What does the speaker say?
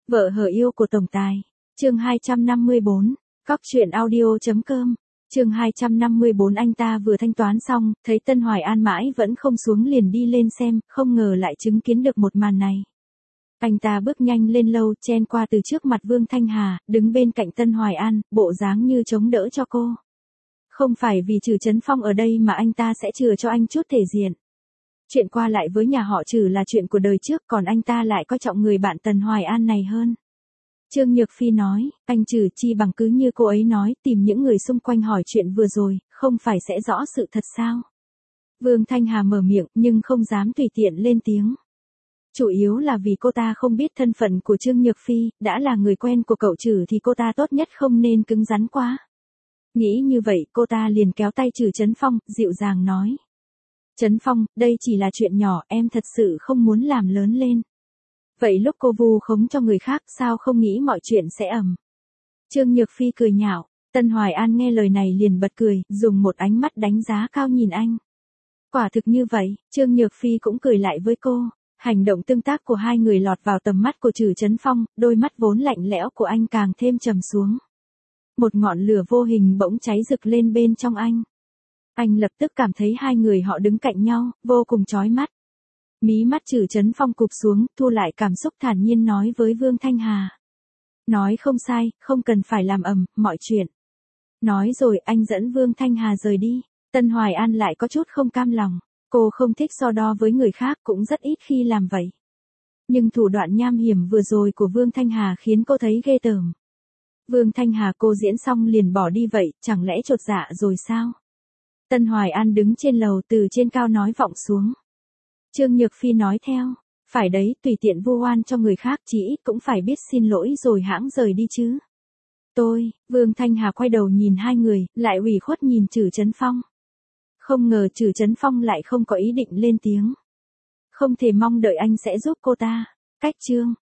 Vợ hờ yêu của tổng tài. Chương 254. Cóc truyện audio.com. Chương 254. Anh ta vừa thanh toán xong, thấy Tân Hoài An mãi vẫn không xuống liền đi lên xem, không ngờ lại chứng kiến được một màn này. Anh ta bước nhanh lên lầu, chen qua từ trước mặt Vương Thanh Hà, đứng bên cạnh Tân Hoài An, bộ dáng như chống đỡ cho cô. Không phải vì Trừ Chấn Phong ở đây mà anh ta sẽ chừa cho anh chút thể diện. Chuyện qua lại với nhà họ Trừ là chuyện của đời trước, còn anh ta lại coi trọng người bạn Tân Hoài An này hơn. Trương Nhược Phi nói, anh Trừ chi bằng cứ như cô ấy nói, tìm những người xung quanh hỏi chuyện vừa rồi, không phải sẽ rõ sự thật sao? Vương Thanh Hà mở miệng nhưng không dám tùy tiện lên tiếng. Chủ yếu là vì cô ta không biết thân phận của Trương Nhược Phi, đã là người quen của cậu Trừ thì cô ta tốt nhất không nên cứng rắn quá. Nghĩ như vậy cô ta liền kéo tay Trừ Chấn Phong, dịu dàng nói. Chấn Phong, đây chỉ là chuyện nhỏ, em thật sự không muốn làm lớn lên. Vậy lúc cô vu khống cho người khác sao không nghĩ mọi chuyện sẽ ầm. Trương Nhược Phi cười nhạo, Tân Hoài An nghe lời này liền bật cười, dùng một ánh mắt đánh giá cao nhìn anh. Quả thực như vậy, Trương Nhược Phi cũng cười lại với cô. Hành động tương tác của hai người lọt vào tầm mắt của Trừ Chấn Phong, đôi mắt vốn lạnh lẽo của anh càng thêm trầm xuống. Một ngọn lửa vô hình bỗng cháy rực lên bên trong anh. Anh lập tức cảm thấy hai người họ đứng cạnh nhau, vô cùng chói mắt. Mí mắt Trừ Chấn Phong cụp xuống, thu lại cảm xúc thản nhiên nói với Vương Thanh Hà. Nói không sai, không cần phải làm ầm, mọi chuyện. Nói rồi anh dẫn Vương Thanh Hà rời đi. Tân Hoài An lại có chút không cam lòng. Cô không thích so đo với người khác, cũng rất ít khi làm vậy. Nhưng thủ đoạn nham hiểm vừa rồi của Vương Thanh Hà khiến cô thấy ghê tởm. Vương Thanh Hà cô diễn xong liền bỏ đi vậy, chẳng lẽ chột dạ rồi sao? Tân Hoài An đứng trên lầu từ trên cao nói vọng xuống. Trương Nhược Phi nói theo, phải đấy, tùy tiện vu oan cho người khác chỉ ít cũng phải biết xin lỗi rồi hãng rời đi chứ. Vương Thanh Hà quay đầu nhìn hai người, lại ủy khuất nhìn Trừ Chấn Phong. Không ngờ Trừ Chấn Phong lại không có ý định lên tiếng. Không thể mong đợi anh sẽ giúp cô ta. Cách chương.